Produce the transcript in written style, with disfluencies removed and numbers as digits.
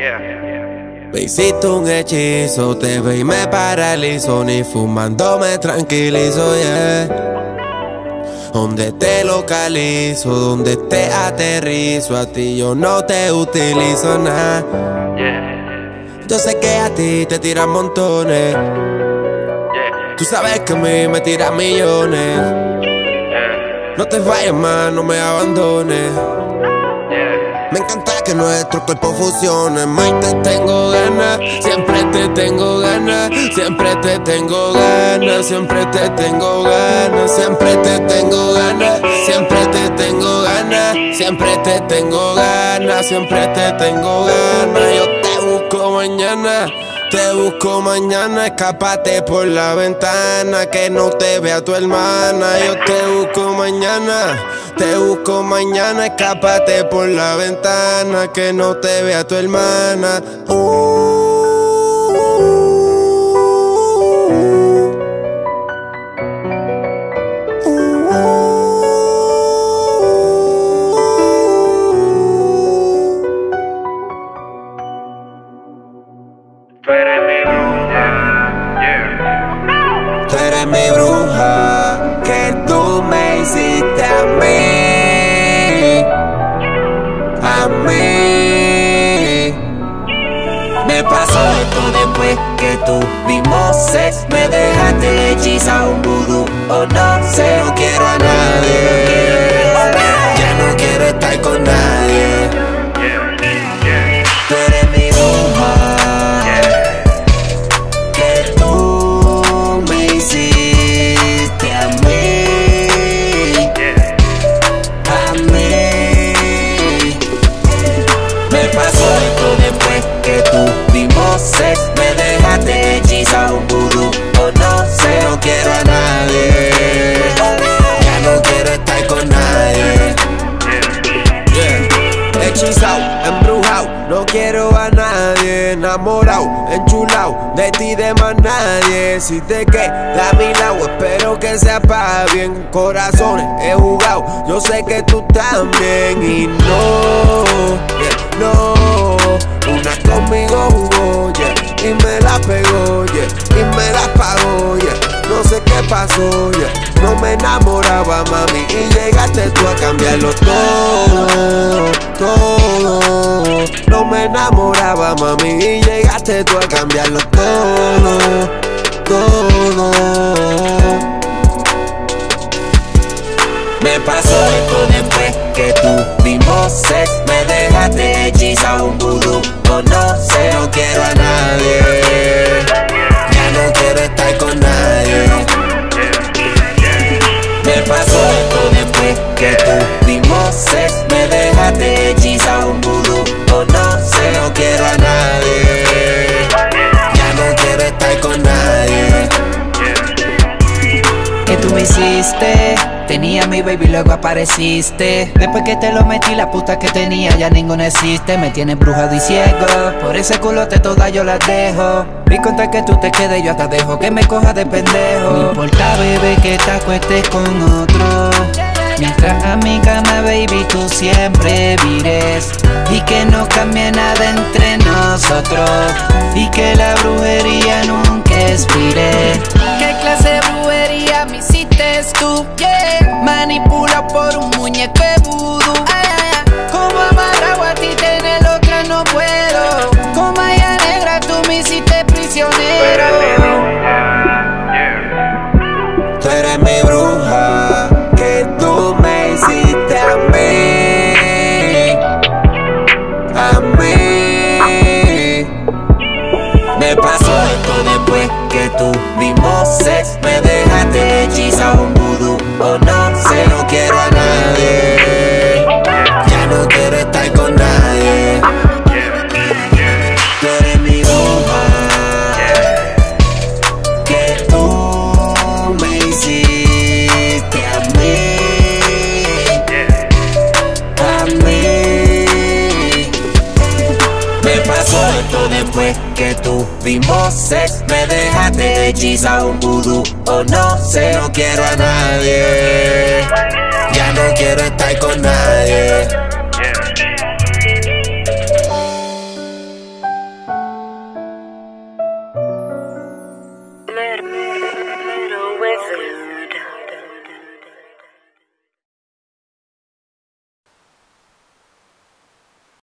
Me hiciste un hechizo, te ve y me paralizo, ni fumando me tranquilizo, yeah. Donde te localizo, donde te aterrizo, a ti yo no te utilizo nada. Yo sé que a ti te tiran montones, tú sabes que a mí me tiran millones. No te vayas más, no me abandones. Me encanta que nuestros cuerpos fusionen. Más te tengo ganas, siempre te tengo ganas, siempre te tengo ganas, siempre te tengo ganas, siempre te tengo ganas, siempre te tengo ganas, siempre te tengo ganas, siempre te tengo ganas. Yo te busco mañana, te busco mañana, escápate por la ventana, que no te vea tu hermana. Yo te busco mañana, te busco mañana, escápate por la ventana, que no te vea tu hermana. Tú eres mi bruja, Tú eres mi bruja, que tú me hiciste a mí, a mí. Me pasó esto después que tuvimos sex. Me dejaste hechizado, un vudú o no sé. No quiero a nadie, ya no quiero estar con nadie. Tú eres mi bruja, que tú me hiciste a mí, a mí. Me pasó esto después que tuvimos sex. Me dejaste hechizado, un vudú o no sé. No quiero a nadie, ya no quiero estar con nadie. Hechizao, embrujao, no quiero a nadie. Enamorado, enchulao, de ti de más nadie. Si te queda a mi lado, espero que sea pa' bien. Corazones he jugado, yo sé que tú también. Y no, no, una conmigo jugó, y me la pegó, y me la pagó, no sé qué pasó, no me enamoraba, mami, y llegaste tú a cambiarlo todo, todo. No me enamoraba, mami, y llegaste tú a cambiarlo todo, todo. Me pasó esto después que tuvimos sex. Me dejaste hechizado, un vudú o no sé. No quiero a nadie, ya no quiero estar con nadie. Me pasó esto después que tuvimos sex. Me dejaste hechizado, un vudú o no sé. No quiero a nadie, ya no quiero estar con nadie. Que tú me hiciste, tenía mi baby, luego apareciste. Después que te lo metí, la puta que tenía ya ninguna existe. Me tienes brujado y ciego, por ese culote todas yo las dejo. Vi contra que tú te quedes, yo hasta dejo que me coja de pendejo. No importa, bebé, que te acuestes con otro, mientras a mi cama, baby, tú siempre vires. Y que no cambie nada entre nosotros, y que la brujería nunca expire. ¿Qué clase de brujería me hiciste tú? Yeah. Manipulado por un muñeco de vudú. Como amarrado a ti tener otra no puedo. Como ella negra tú me hiciste prisionero. Tú eres mi bruja, que tú me hiciste a mí, a mí. Me pasó esto después que tuvimos sex. Me dejaste hechizado, un vudú o no sé. No quiero a nadie, ya no quiero estar con nadie. Tú eres mi bruja, Que tú me hiciste a mí, a mí. me pasó esto después que tuvimos sex. Me dejaste hechizado, un vudú o no sé. No quiero a nadie, ya no quiero estar con nadie. Pero veces